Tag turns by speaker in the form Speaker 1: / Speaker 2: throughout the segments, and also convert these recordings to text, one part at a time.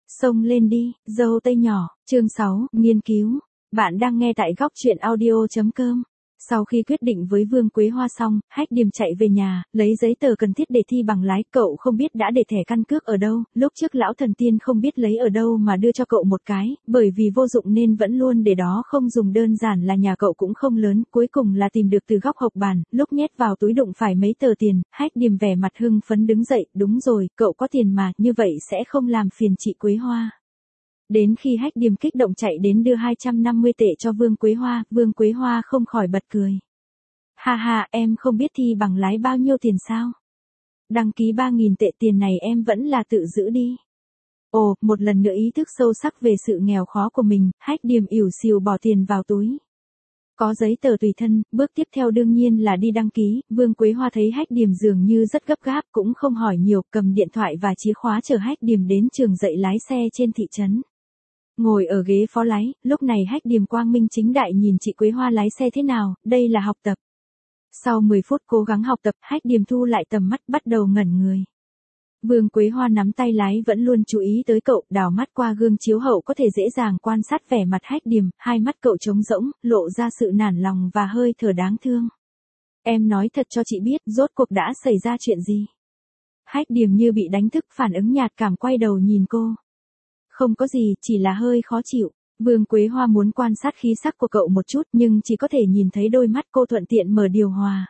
Speaker 1: Xông lên đi, dâu tây nhỏ, chương 6, nghiên cứu. Bạn đang nghe tại góc truyện audio.com. Sau khi quyết định với Vương Quế Hoa xong, Hách Điềm chạy về nhà, lấy giấy tờ cần thiết để thi bằng lái. Cậu không biết đã để thẻ căn cước ở đâu, lúc trước lão thần tiên không biết lấy ở đâu mà đưa cho cậu một cái, bởi vì vô dụng nên vẫn luôn để đó không dùng, đơn giản là nhà cậu cũng không lớn, cuối cùng là tìm được từ góc hộc bàn, lúc nhét vào túi đụng phải mấy tờ tiền. Hách Điềm vẻ mặt hưng phấn đứng dậy, đúng rồi, cậu có tiền mà, như vậy sẽ không làm phiền chị Quế Hoa. Đến khi Hách Điềm kích động chạy đến đưa 250 tệ cho Vương Quế Hoa không khỏi bật cười. Ha ha, em không biết thi bằng lái bao nhiêu tiền sao? Đăng ký 3.000 tệ, tiền này em vẫn là tự giữ đi. Ồ, một lần nữa ý thức sâu sắc về sự nghèo khó của mình, Hách Điềm ỉu xìu bỏ tiền vào túi. Có giấy tờ tùy thân, bước tiếp theo đương nhiên là đi đăng ký. Vương Quế Hoa thấy Hách Điềm dường như rất gấp gáp, cũng không hỏi nhiều, cầm điện thoại và chìa khóa chờ Hách Điềm đến trường dạy lái xe trên thị trấn. Ngồi ở ghế phó lái, lúc này Hách Điềm quang minh chính đại nhìn chị Quế Hoa lái xe thế nào, đây là học tập. Sau 10 phút cố gắng học tập, Hách Điềm thu lại tầm mắt, bắt đầu ngẩn người. Vương Quế Hoa nắm tay lái vẫn luôn chú ý tới cậu, đảo mắt qua gương chiếu hậu có thể dễ dàng quan sát vẻ mặt Hách Điềm, hai mắt cậu trống rỗng, lộ ra sự nản lòng và hơi thở đáng thương. Em nói thật cho chị biết, rốt cuộc đã xảy ra chuyện gì? Hách Điềm như bị đánh thức, phản ứng nhạt cảm quay đầu nhìn cô. Không có gì, chỉ là hơi khó chịu. Vương Quế Hoa muốn quan sát khí sắc của cậu một chút nhưng chỉ có thể nhìn thấy đôi mắt cô, thuận tiện mở điều hòa.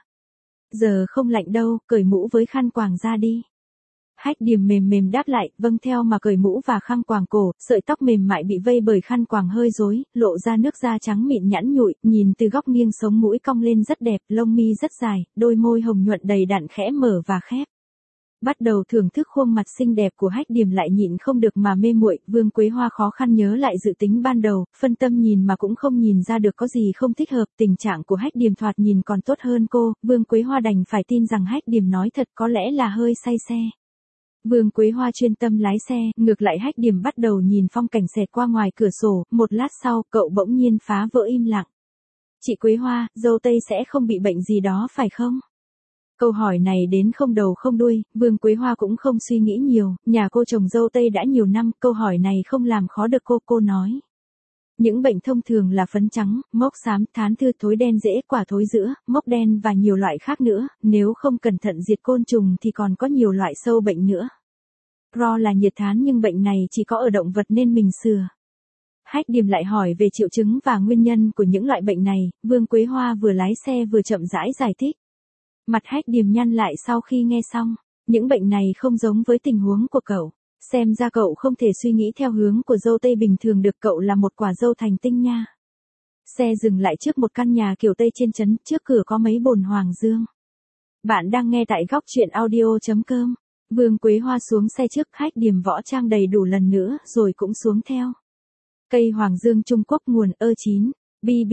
Speaker 1: Giờ không lạnh đâu, cởi mũ với khăn quàng ra đi. Hách Điềm mềm mềm đáp lại, vâng theo mà cởi mũ và khăn quàng cổ, sợi tóc mềm mại bị vây bởi khăn quàng hơi rối, lộ ra nước da trắng mịn nhẵn nhụi, nhìn từ góc nghiêng sống mũi cong lên rất đẹp, lông mi rất dài, đôi môi hồng nhuận đầy đặn khẽ mở và khép. Bắt đầu thưởng thức khuôn mặt xinh đẹp của Hách Điềm lại nhịn không được mà mê muội. Vương Quế Hoa khó khăn nhớ lại dự tính ban đầu, phân tâm nhìn mà cũng không nhìn ra được có gì không thích hợp, tình trạng của Hách Điềm thoạt nhìn còn tốt hơn cô, Vương Quế Hoa đành phải tin rằng Hách Điềm nói thật, có lẽ là hơi say xe. Vương Quế Hoa chuyên tâm lái xe, ngược lại Hách Điềm bắt đầu nhìn phong cảnh xẹt qua ngoài cửa sổ, một lát sau, cậu bỗng nhiên phá vỡ im lặng. Chị Quế Hoa, dâu tây sẽ không bị bệnh gì đó phải không? Câu hỏi này đến không đầu không đuôi, Vương Quế Hoa cũng không suy nghĩ nhiều, nhà cô trồng dâu tây đã nhiều năm, câu hỏi này không làm khó được cô nói. Những bệnh thông thường là phấn trắng, mốc xám, thán thư, thối đen rễ, quả thối giữa, mốc đen và nhiều loại khác nữa, nếu không cẩn thận diệt côn trùng thì còn có nhiều loại sâu bệnh nữa. Ro là nhiệt thán nhưng bệnh này chỉ có ở động vật nên mình sửa. Hách Điềm lại hỏi về triệu chứng và nguyên nhân của những loại bệnh này, Vương Quế Hoa vừa lái xe vừa chậm rãi giải thích. Mặt Hách Điềm nhăn lại sau khi nghe xong, những bệnh này không giống với tình huống của cậu. Xem ra cậu không thể suy nghĩ theo hướng của dâu tây bình thường được, cậu là một quả dâu thành tinh nha. Xe dừng lại trước một căn nhà kiểu Tây trên trấn, trước cửa có mấy bồn hoàng dương. Bạn đang nghe tại góc truyện audio.com. Vương Quế Hoa xuống xe trước, Hách Điềm võ trang đầy đủ lần nữa rồi cũng xuống theo. Cây hoàng dương Trung Quốc nguồn E9. BB,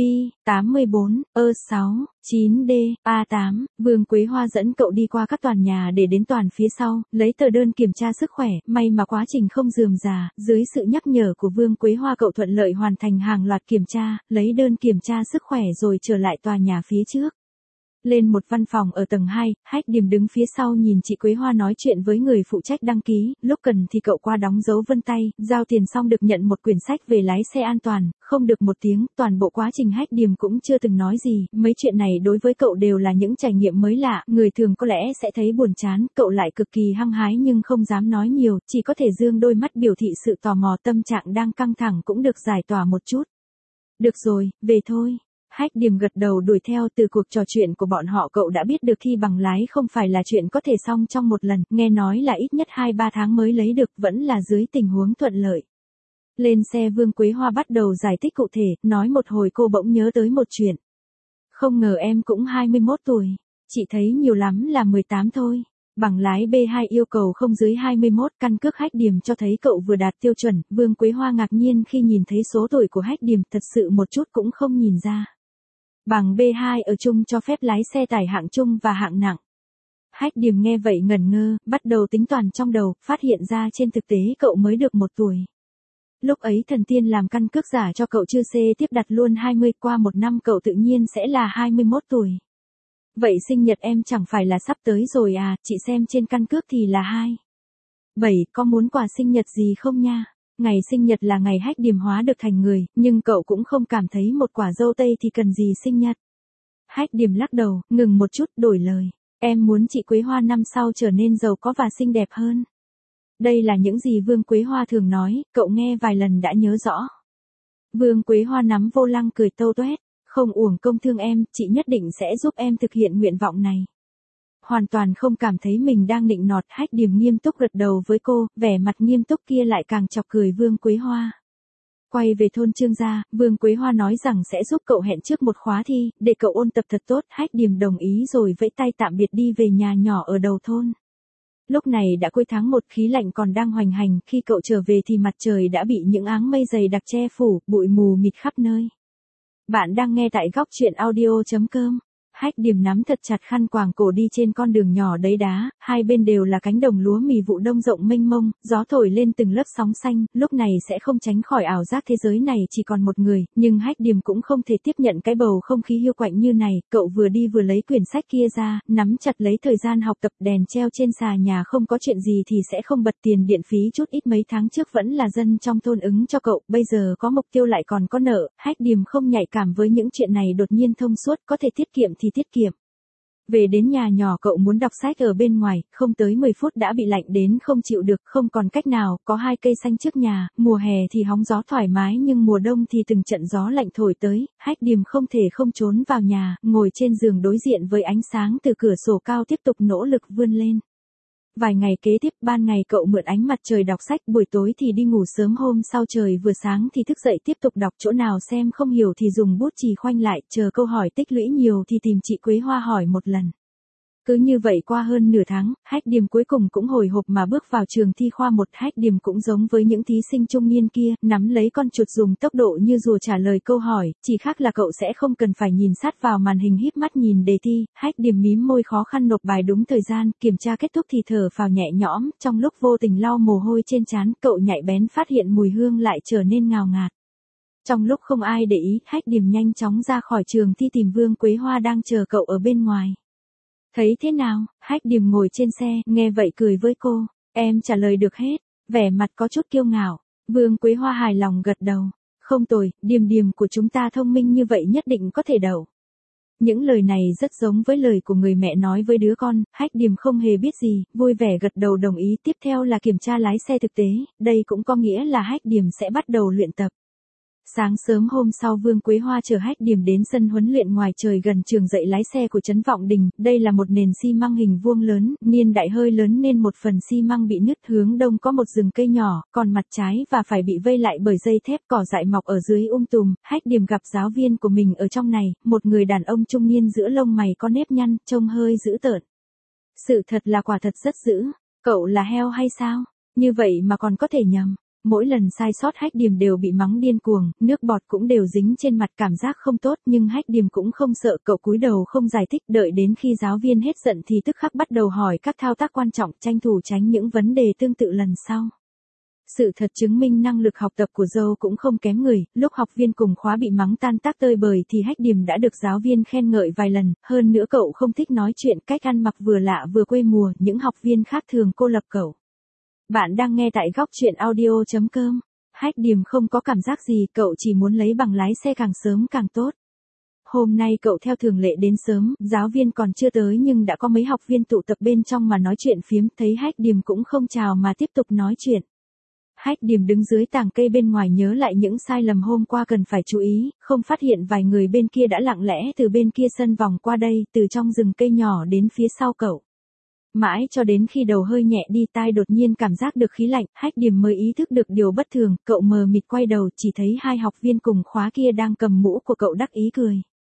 Speaker 1: 84, E6, 9D, A8, Vương Quế Hoa dẫn cậu đi qua các tòa nhà để đến toàn phía sau, lấy tờ đơn kiểm tra sức khỏe, may mà quá trình không rườm rà, dưới sự nhắc nhở của Vương Quế Hoa cậu thuận lợi hoàn thành hàng loạt kiểm tra, lấy đơn kiểm tra sức khỏe rồi trở lại tòa nhà phía trước. Lên một văn phòng ở tầng 2, Hách Điềm đứng phía sau nhìn chị Quế Hoa nói chuyện với người phụ trách đăng ký, lúc cần thì cậu qua đóng dấu vân tay, giao tiền xong được nhận một quyển sách về lái xe an toàn, không được một tiếng, toàn bộ quá trình Hách Điềm cũng chưa từng nói gì, mấy chuyện này đối với cậu đều là những trải nghiệm mới lạ, người thường có lẽ sẽ thấy buồn chán, cậu lại cực kỳ hăng hái nhưng không dám nói nhiều, chỉ có thể dương đôi mắt biểu thị sự tò mò, tâm trạng đang căng thẳng cũng được giải tỏa một chút. Được rồi, về thôi. Hách Điềm gật đầu đuổi theo. Từ cuộc trò chuyện của bọn họ cậu đã biết được thi bằng lái không phải là chuyện có thể xong trong một lần, nghe nói là ít nhất 2-3 tháng mới lấy được, vẫn là dưới tình huống thuận lợi. Lên xe Vương Quế Hoa bắt đầu giải thích cụ thể, nói một hồi cô bỗng nhớ tới một chuyện. Không ngờ em cũng 21 tuổi, chị thấy nhiều lắm là 18 thôi. Bằng lái B2 yêu cầu không dưới 21, căn cước Hách Điềm cho thấy cậu vừa đạt tiêu chuẩn. Vương Quế Hoa ngạc nhiên khi nhìn thấy số tuổi của Hách Điềm, thật sự một chút cũng không nhìn ra. Bằng B2 ở chung cho phép lái xe tải hạng trung và hạng nặng. Hách Điềm nghe vậy ngẩn ngơ, bắt đầu tính toán trong đầu, phát hiện ra trên thực tế cậu mới được 1 tuổi. Lúc ấy thần tiên làm căn cước giả cho cậu chưa xê tiếp đặt luôn 20, qua 1 năm cậu tự nhiên sẽ là 21 tuổi. Vậy sinh nhật em chẳng phải là sắp tới rồi à, chị xem trên căn cước thì là 7, có muốn quà sinh nhật gì không nha? Ngày sinh nhật là ngày Hách Điềm hóa được thành người, nhưng cậu cũng không cảm thấy một quả dâu tây thì cần gì sinh nhật. Hách Điềm lắc đầu, ngừng một chút, đổi lời. Em muốn chị Quế Hoa năm sau trở nên giàu có và xinh đẹp hơn. Đây là những gì Vương Quế Hoa thường nói, cậu nghe vài lần đã nhớ rõ. Vương Quế Hoa nắm vô lăng cười tâu tuét, không uổng công thương em, chị nhất định sẽ giúp em thực hiện nguyện vọng này. Hoàn toàn không cảm thấy mình đang nịnh nọt, Hách Điềm nghiêm túc gật đầu với cô, vẻ mặt nghiêm túc kia lại càng chọc cười Vương Quế Hoa. Quay về thôn Trương gia, Vương Quế Hoa nói rằng sẽ giúp cậu hẹn trước một khóa thi, để cậu ôn tập thật tốt, Hách Điềm đồng ý rồi vẫy tay tạm biệt đi về nhà nhỏ ở đầu thôn. Lúc này đã cuối tháng 1, khí lạnh còn đang hoành hành, khi cậu trở về thì mặt trời đã bị những áng mây dày đặc che phủ, bụi mù mịt khắp nơi. Bạn đang nghe tại góc truyện audio.com. Hách Điềm nắm thật chặt khăn quàng cổ đi trên con đường nhỏ đầy đá, hai bên đều là cánh đồng lúa mì vụ đông rộng mênh mông, gió thổi lên từng lớp sóng xanh, lúc này sẽ không tránh khỏi ảo giác thế giới này chỉ còn một người, nhưng Hách Điềm cũng không thể tiếp nhận cái bầu không khí hiu quạnh như này, cậu vừa đi vừa lấy quyển sách kia ra, nắm chặt lấy thời gian học tập, đèn treo trên xà nhà không có chuyện gì thì sẽ không bật tiền điện phí chút ít, mấy tháng trước vẫn là dân trong thôn ứng cho cậu, bây giờ có mục tiêu lại còn có nợ, Hách Điềm không nhạy cảm với những chuyện này, đột nhiên thông suốt, có thể tiết kiệm thì tiết kiệm. Về đến nhà nhỏ cậu muốn đọc sách ở bên ngoài, không tới 10 phút đã bị lạnh đến không chịu được, không còn cách nào, có 2 cây xanh trước nhà, mùa hè thì hóng gió thoải mái nhưng mùa đông thì từng trận gió lạnh thổi tới, Hách Điềm không thể không trốn vào nhà, ngồi trên giường đối diện với ánh sáng từ cửa sổ cao tiếp tục nỗ lực vươn lên. Vài ngày kế tiếp, ban ngày cậu mượn ánh mặt trời đọc sách, buổi tối thì đi ngủ sớm, hôm sau trời vừa sáng thì thức dậy tiếp tục đọc, chỗ nào xem không hiểu thì dùng bút chì khoanh lại, chờ câu hỏi tích lũy nhiều thì tìm chị Quế Hoa hỏi một lần. Cứ như vậy qua hơn nửa tháng, Hách Điềm cuối cùng cũng hồi hộp mà bước vào trường thi khoa 1, Hách Điềm cũng giống với những thí sinh trung niên kia, nắm lấy con chuột dùng tốc độ như rùa trả lời câu hỏi, chỉ khác là cậu sẽ không cần phải nhìn sát vào màn hình híp mắt nhìn đề thi, Hách Điềm mím môi khó khăn nộp bài đúng thời gian, kiểm tra kết thúc thì thở phào nhẹ nhõm, trong lúc vô tình lau mồ hôi trên trán, cậu nhạy bén phát hiện mùi hương lại trở nên ngào ngạt. Trong lúc không ai để ý, Hách Điềm nhanh chóng ra khỏi trường thi tìm Vương Quế Hoa đang chờ cậu ở bên ngoài. Thấy thế nào? Hách Điềm ngồi trên xe, nghe vậy cười với cô, em trả lời được hết, vẻ mặt có chút kiêu ngạo. Vương Quế Hoa hài lòng gật đầu, không tồi, Điềm Điềm của chúng ta thông minh như vậy nhất định có thể đậu. Những lời này rất giống với lời của người mẹ nói với đứa con, Hách Điềm không hề biết gì, vui vẻ gật đầu đồng ý, tiếp theo là kiểm tra lái xe thực tế, đây cũng có nghĩa là Hách Điềm sẽ bắt đầu luyện tập. Sáng sớm hôm sau Vương Quế Hoa chở Hách Điềm đến sân huấn luyện ngoài trời gần trường dạy lái xe của Trấn Vọng Đình, đây là một nền xi măng hình vuông lớn, niên đại hơi lớn nên một phần xi măng bị nứt, hướng đông có một rừng cây nhỏ, còn mặt trái và phải bị vây lại bởi dây thép, cỏ dại mọc ở dưới tùm, Hách Điềm gặp giáo viên của mình ở trong này, một người đàn ông trung niên giữa lông mày có nếp nhăn, trông hơi dữ tợn. Sự thật là quả thật rất dữ, cậu là heo hay sao? Như vậy mà còn có thể nhầm. Mỗi lần sai sót Hách Điềm đều bị mắng điên cuồng, nước bọt cũng đều dính trên mặt, cảm giác không tốt, nhưng Hách Điềm cũng không sợ, cậu cúi đầu không giải thích, đợi đến khi giáo viên hết giận thì tức khắc bắt đầu hỏi các thao tác quan trọng, tranh thủ tránh những vấn đề tương tự lần sau. Sự thật chứng minh năng lực học tập của dâu cũng không kém người, lúc học viên cùng khóa bị mắng tan tác tơi bời thì Hách Điềm đã được giáo viên khen ngợi vài lần, hơn nữa cậu không thích nói chuyện, cách ăn mặc vừa lạ vừa quê mùa, những học viên khác thường cô lập cậu. Bạn đang nghe tại góc truyện audio.com. Hách Điềm không có cảm giác gì, cậu chỉ muốn lấy bằng lái xe càng sớm càng tốt. Hôm nay cậu theo thường lệ đến sớm, giáo viên còn chưa tới nhưng đã có mấy học viên tụ tập bên trong mà nói chuyện phiếm, thấy Hách Điềm cũng không chào mà tiếp tục nói chuyện. Hách Điềm đứng dưới tàng cây bên ngoài nhớ lại những sai lầm hôm qua cần phải chú ý, không phát hiện vài người bên kia đã lặng lẽ từ bên kia sân vòng qua đây, từ trong rừng cây nhỏ đến phía sau cậu. Mãi cho đến khi đầu hơi nhẹ đi, tai đột nhiên cảm giác được khí lạnh, Hách Điềm mới ý thức được điều bất thường, cậu mờ mịt quay đầu, chỉ thấy 2 học viên cùng khóa kia đang cầm mũ của cậu đắc ý cười.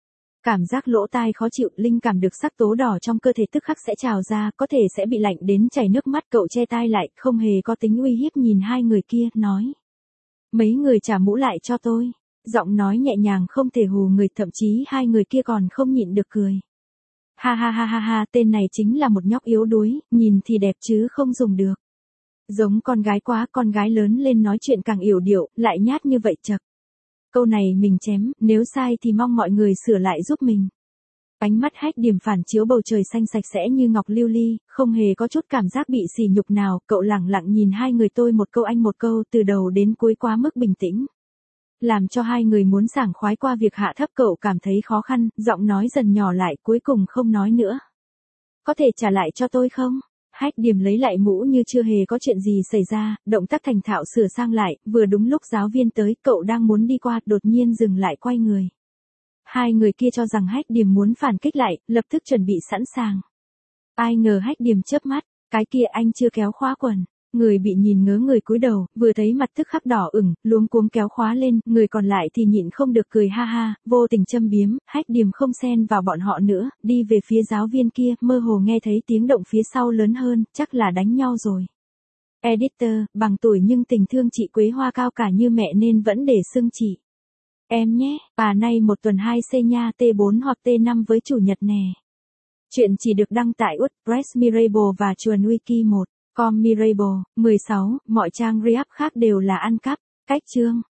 Speaker 1: Cảm giác lỗ tai khó chịu, linh cảm được sắc tố đỏ trong cơ thể tức khắc sẽ trào ra, có thể sẽ bị lạnh đến chảy nước mắt, cậu che tai lại, không hề có tính uy hiếp nhìn 2 người kia, nói. Mấy người trả mũ lại cho tôi. Giọng nói nhẹ nhàng không thể hù người, thậm chí 2 người kia còn không nhịn được cười. Ha ha ha ha ha, tên này chính là một nhóc yếu đuối, nhìn thì đẹp chứ không dùng được. Giống con gái quá, con gái lớn lên nói chuyện càng yểu điệu, lại nhát như vậy chậc. Câu này mình chém, nếu sai thì mong mọi người sửa lại giúp mình. Ánh mắt Hách Điểm phản chiếu bầu trời xanh sạch sẽ như ngọc lưu ly, không hề có chút cảm giác bị sỉ nhục nào, cậu lẳng lặng nhìn hai người tôi một câu anh một câu từ đầu đến cuối quá mức bình tĩnh. Làm cho hai người muốn sảng khoái qua việc hạ thấp cậu cảm thấy khó khăn, giọng nói dần nhỏ lại cuối cùng không nói nữa. Có thể trả lại cho tôi không? Hách Điểm lấy lại mũ như chưa hề có chuyện gì xảy ra, động tác thành thạo sửa sang lại, vừa đúng lúc giáo viên tới, cậu đang muốn đi qua, đột nhiên dừng lại quay người. Hai người kia cho rằng Hách Điểm muốn phản kích lại, lập tức chuẩn bị sẵn sàng. Ai ngờ Hách Điểm chớp mắt, cái kia anh chưa kéo khóa quần. Người bị nhìn ngớ người cúi đầu, vừa thấy mặt tức khắc đỏ ửng, luống cuống kéo khóa lên, người còn lại thì nhịn không được cười ha ha, vô tình châm biếm, Hách Điểm không xen vào bọn họ nữa, đi về phía giáo viên kia, mơ hồ nghe thấy tiếng động phía sau lớn hơn, chắc là đánh nhau rồi. Editor, bằng tuổi nhưng tình thương chị Quế Hoa cao cả như mẹ nên vẫn để xưng chị. Em nhé, nay một tuần 2C nha, T4 hoặc T5 với chủ nhật nè. Chuyện chỉ được đăng tại WordPress Mirable và chuồn Wiki 1. Com Mirable, 16, mọi trang React khác đều là ăn cắp. Cách chương